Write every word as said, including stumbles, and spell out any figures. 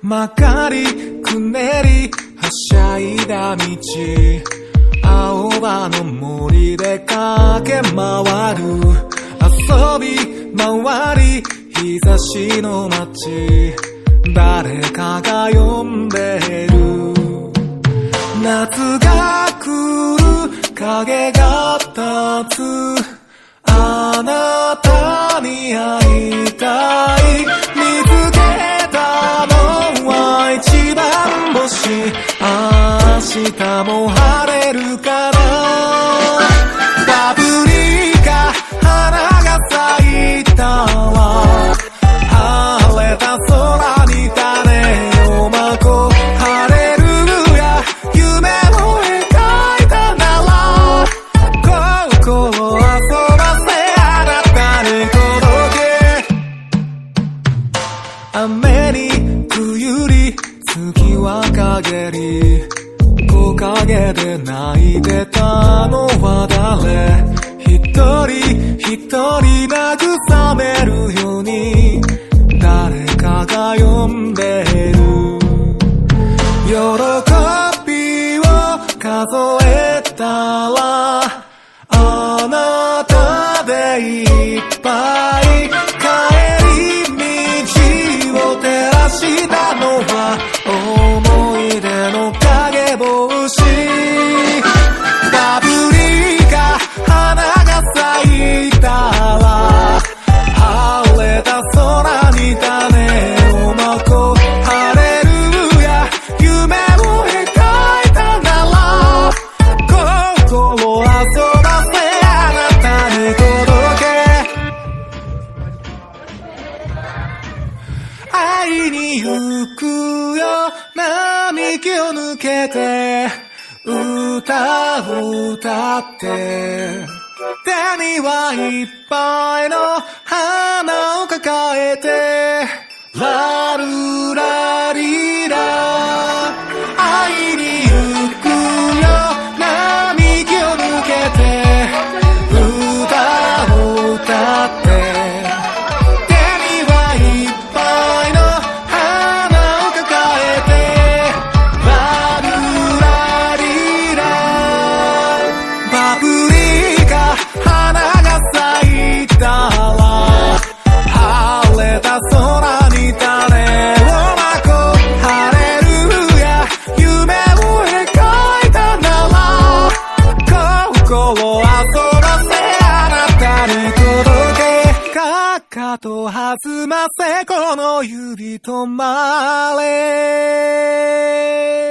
曲がりくねりはしゃいだ道、青葉の森で駆け回る、遊び回り日差しの街、誰かが呼んでる。夏が来る影が立つ、あなたに会いたい、見つけたのは一番星、明日も晴れるかな。パプリカ花が咲いたわ、晴れた空に種をまこう、ハレルヤ夢を描いたなら、心遊ばせあなたに届け。雨に冬り月は陰り、木陰で泣いてたのは誰、一人一人慰めるように誰かが呼んでる。喜びを数えたらあなたでいっぱい、帰り道を照らしたのは思い出の影帽子、パプリカ花が咲いたら晴れた空に種をまこう、ハレルヤ夢を描いたなら、心遊ばせあなたに届け。会いに行くよ並木を抜けて、歌を歌って手にはいっぱいの花を抱えて、ラルラリラ、会いに行くよ並木を抜けて、歌を歌って手にはいっぱいの花を抱えて、ラルラリラ、パプリカ花が咲いたら晴れた空に種をまこう、ハレルヤ夢を描いたなら、心遊ばせあなたに届け。かかと弾ませこの指止まれ。